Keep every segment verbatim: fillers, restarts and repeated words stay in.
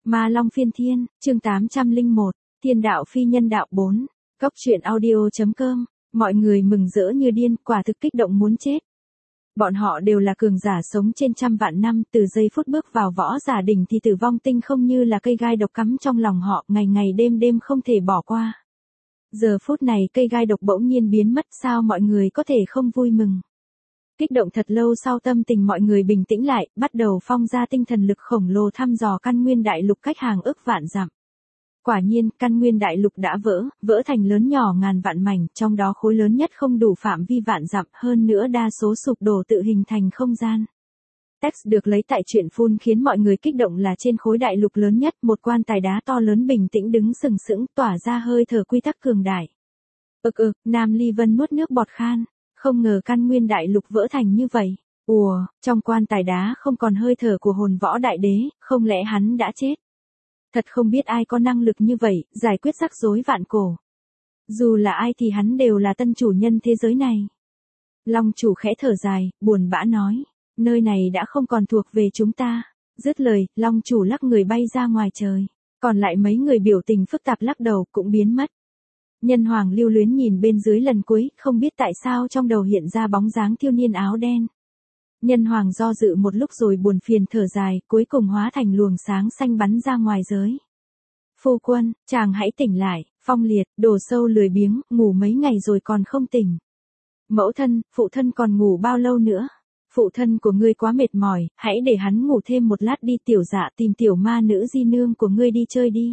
Ma Long Phiên Thiên, chương tám trăm lẻ một, Thiên đạo phi nhân đạo bốn, Cốc truyện audio.com, mọi người mừng rỡ như điên, quả thực kích động muốn chết. Bọn họ đều là cường giả sống trên trăm vạn năm, từ giây phút bước vào võ giả đỉnh thì tử vong tinh không như là cây gai độc cắm trong lòng họ, ngày ngày đêm đêm không thể bỏ qua. Giờ phút này cây gai độc bỗng nhiên biến mất, sao mọi người có thể không vui mừng. Kích động thật lâu sau tâm tình mọi người bình tĩnh lại, bắt đầu phong ra tinh thần lực khổng lồ thăm dò căn nguyên đại lục cách hàng ức vạn dặm. Quả nhiên, căn nguyên đại lục đã vỡ, vỡ thành lớn nhỏ ngàn vạn mảnh, trong đó khối lớn nhất không đủ phạm vi vạn dặm, hơn nữa đa số sụp đổ tự hình thành không gian. Text được lấy tại truyện phun khiến mọi người kích động là trên khối đại lục lớn nhất, một quan tài đá to lớn bình tĩnh đứng sừng sững, tỏa ra hơi thở quy tắc cường đại. Ực ực, Nam Ly Vân nuốt nước bọt khan. Không ngờ căn nguyên đại lục vỡ thành như vậy. Ùa, trong quan tài đá không còn hơi thở của hồn võ đại đế, không lẽ hắn đã chết? Thật không biết ai có năng lực như vậy, giải quyết rắc rối vạn cổ. Dù là ai thì hắn đều là tân chủ nhân thế giới này. Long chủ khẽ thở dài, buồn bã nói, nơi này đã không còn thuộc về chúng ta. Dứt lời, Long chủ lắc người bay ra ngoài trời. Còn lại mấy người biểu tình phức tạp lắc đầu cũng biến mất. Nhân hoàng lưu luyến nhìn bên dưới lần cuối, không biết tại sao trong đầu hiện ra bóng dáng thiếu niên áo đen. Nhân hoàng do dự một lúc rồi buồn phiền thở dài, cuối cùng hóa thành luồng sáng xanh bắn ra ngoài giới. Phu quân, chàng hãy tỉnh lại, Phong Liệt, đồ sâu lười biếng, ngủ mấy ngày rồi còn không tỉnh. Mẫu thân, phụ thân còn ngủ bao lâu nữa? Phụ thân của ngươi quá mệt mỏi, hãy để hắn ngủ thêm một lát đi. Tiểu Dạ tìm tiểu ma nữ di nương của ngươi đi chơi đi.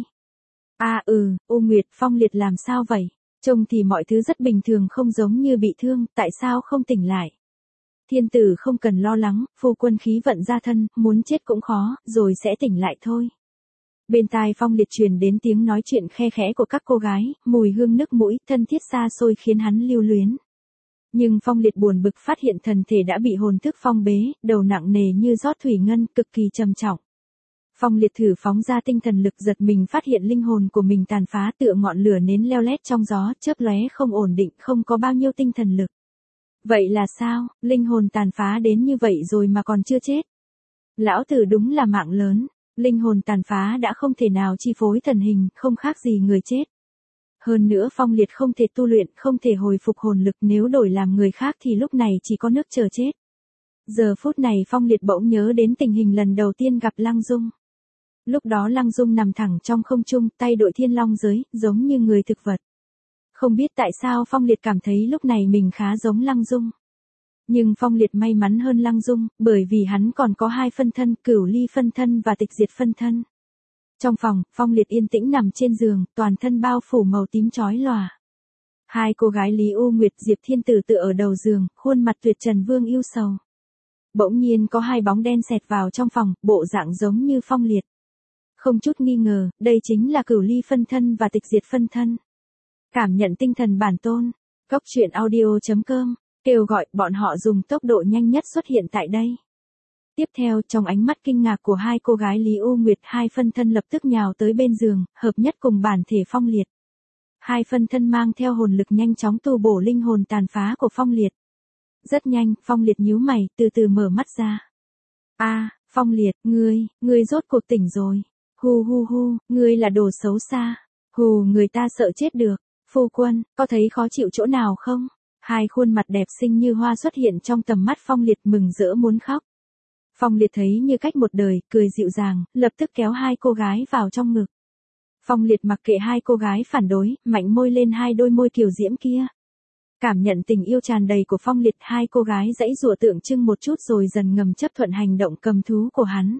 À ừ, U Nguyệt, Phong Liệt làm sao vậy? Trông thì mọi thứ rất bình thường không giống như bị thương, tại sao không tỉnh lại? Thiên tử không cần lo lắng, phu quân khí vận ra thân, muốn chết cũng khó, rồi sẽ tỉnh lại thôi. Bên tai Phong Liệt truyền đến tiếng nói chuyện khe khẽ của các cô gái, mùi hương nước mũi, thân thiết xa xôi khiến hắn lưu luyến. Nhưng Phong Liệt buồn bực phát hiện thần thể đã bị hồn thức phong bế, đầu nặng nề như rót thủy ngân, cực kỳ trầm trọng. Phong Liệt thử phóng ra tinh thần lực, giật mình phát hiện linh hồn của mình tàn phá tựa ngọn lửa nến leo lét trong gió, chớp lóe không ổn định, không có bao nhiêu tinh thần lực. Vậy là sao, linh hồn tàn phá đến như vậy rồi mà còn chưa chết? Lão tử đúng là mạng lớn, linh hồn tàn phá đã không thể nào chi phối thần hình, không khác gì người chết. Hơn nữa Phong Liệt không thể tu luyện, không thể hồi phục hồn lực, nếu đổi làm người khác thì lúc này chỉ có nước chờ chết. Giờ phút này Phong Liệt bỗng nhớ đến tình hình lần đầu tiên gặp Lăng Dung. Lúc đó Lăng Dung nằm thẳng trong không trung, tay đội thiên long giới, giống như người thực vật. Không biết tại sao Phong Liệt cảm thấy lúc này mình khá giống Lăng Dung. Nhưng Phong Liệt may mắn hơn Lăng Dung, bởi vì hắn còn có hai phân thân, Cửu Ly phân thân và Tịch Diệt phân thân. Trong phòng, Phong Liệt yên tĩnh nằm trên giường, toàn thân bao phủ màu tím chói lòa. Hai cô gái Lý U Nguyệt, Diệp Thiên Tử tựa ở đầu giường, khuôn mặt tuyệt trần vương yêu sầu. Bỗng nhiên có hai bóng đen xẹt vào trong phòng, bộ dạng giống như Phong Liệt. Không chút nghi ngờ, đây chính là Cửu Ly phân thân và Tịch Diệt phân thân. Cảm nhận tinh thần bản tôn. Cốc truyện audio.com, kêu gọi bọn họ dùng tốc độ nhanh nhất xuất hiện tại đây. Tiếp theo, trong ánh mắt kinh ngạc của hai cô gái Lý U Nguyệt, hai phân thân lập tức nhào tới bên giường, hợp nhất cùng bản thể Phong Liệt. Hai phân thân mang theo hồn lực nhanh chóng tu bổ linh hồn tàn phá của Phong Liệt. Rất nhanh, Phong Liệt nhíu mày, từ từ mở mắt ra. A, à, Phong Liệt, ngươi, ngươi rốt cuộc tỉnh rồi. Hu hu hu, ngươi là đồ xấu xa. Hù người ta sợ chết được. Phu quân, có thấy khó chịu chỗ nào không? Hai khuôn mặt đẹp xinh như hoa xuất hiện trong tầm mắt Phong Liệt, mừng rỡ muốn khóc. Phong Liệt thấy như cách một đời, cười dịu dàng, lập tức kéo hai cô gái vào trong ngực. Phong Liệt mặc kệ hai cô gái phản đối, mạnh môi lên hai đôi môi kiều diễm kia. Cảm nhận tình yêu tràn đầy của Phong Liệt, hai cô gái giãy giụa tượng trưng một chút rồi dần ngầm chấp thuận hành động cầm thú của hắn.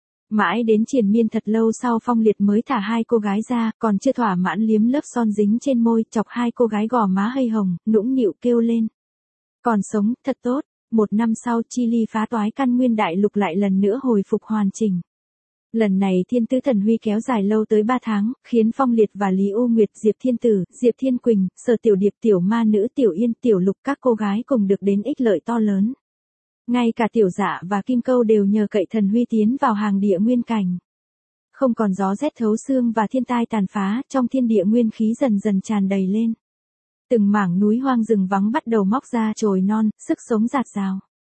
Mãi đến triền miên thật lâu sau Phong Liệt mới thả hai cô gái ra, còn chưa thỏa mãn liếm lớp son dính trên môi, chọc hai cô gái gò má hơi hồng, nũng nịu kêu lên. Còn sống, thật tốt. Một năm sau, chi ly phá toái căn nguyên đại lục lại lần nữa hồi phục hoàn chỉnh. Lần này Thiên Tứ Thần Huy kéo dài lâu tới ba tháng, khiến Phong Liệt và Lý U Nguyệt, Diệp Thiên Tử, Diệp Thiên Quỳnh, Sở Tiểu Điệp, Tiểu Ma Nữ, Tiểu Yên, Tiểu Lục các cô gái cùng được đến ích lợi to lớn. Ngay cả Tiểu Dạ và Kim Câu đều nhờ cậy Thần Huy tiến vào hàng địa nguyên cảnh. Không còn gió rét thấu xương và thiên tai tàn phá, trong thiên địa nguyên khí dần dần tràn đầy lên. Từng mảng núi hoang rừng vắng bắt đầu móc ra chồi non, sức sống rạt rào.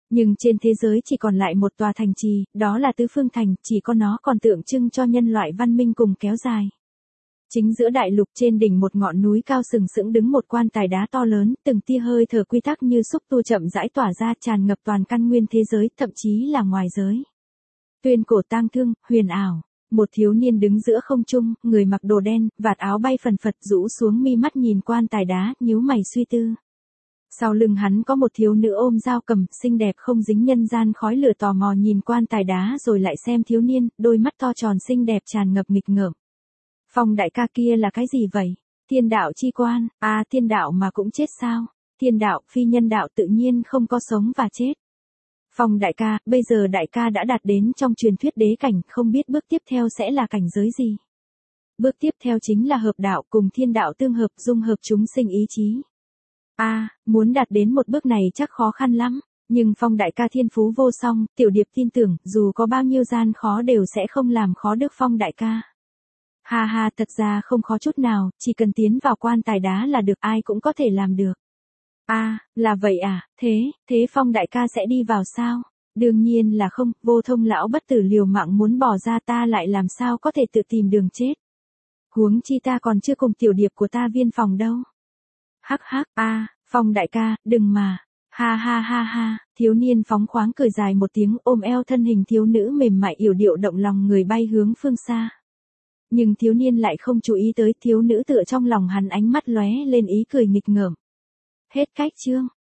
Nhưng trên thế giới chỉ còn lại một tòa thành trì, đó là Tứ Phương Thành, chỉ có nó còn tượng trưng cho nhân loại văn minh cùng kéo dài. Chính giữa đại lục trên đỉnh một ngọn núi cao sừng sững đứng một quan tài đá to lớn, từng tia hơi thở quy tắc như xúc tu chậm rãi tỏa ra tràn ngập toàn căn nguyên thế giới, thậm chí là ngoài giới. Tuyên cổ tang thương, huyền ảo. Một thiếu niên đứng giữa không trung, người mặc đồ đen, vạt áo bay phần phật rũ xuống mi mắt nhìn quan tài đá, nhíu mày suy tư. Sau lưng hắn có một thiếu nữ ôm dao cầm, xinh đẹp không dính nhân gian khói lửa tò mò nhìn quan tài đá rồi lại xem thiếu niên, đôi mắt to tròn xinh đẹp tràn ngập nghịch ngợm. Phong đại ca kia là cái gì vậy? Thiên đạo chi quan, à thiên đạo mà cũng chết sao? Thiên đạo, phi nhân đạo tự nhiên không có sống và chết. Phong đại ca, bây giờ đại ca đã đạt đến trong truyền thuyết đế cảnh, không biết bước tiếp theo sẽ là cảnh giới gì? Bước tiếp theo chính là hợp đạo cùng thiên đạo tương hợp, dung hợp chúng sinh ý chí. A, à, muốn đạt đến một bước này chắc khó khăn lắm, nhưng Phong đại ca thiên phú vô song, Tiểu Điệp tin tưởng, dù có bao nhiêu gian khó đều sẽ không làm khó được Phong đại ca. Ha ha, thật ra không khó chút nào, chỉ cần tiến vào quan tài đá là được, ai cũng có thể làm được. A, à, là vậy à, thế, thế Phong đại ca sẽ đi vào sao? Đương nhiên là không, Vô Thông lão bất tử liều mạng muốn bỏ ra, ta lại làm sao có thể tự tìm đường chết. Huống chi ta còn chưa cùng Tiểu Điệp của ta viên phòng đâu. Hắc hắc, a, à, Phong đại ca, đừng mà. Ha ha ha ha, thiếu niên phóng khoáng cười dài một tiếng, ôm eo thân hình thiếu nữ mềm mại yểu điệu động lòng người bay hướng phương xa. Nhưng thiếu niên lại không chú ý tới, thiếu nữ tựa trong lòng hắn, ánh mắt lóe lên ý cười nghịch ngợm. Hết cách chương.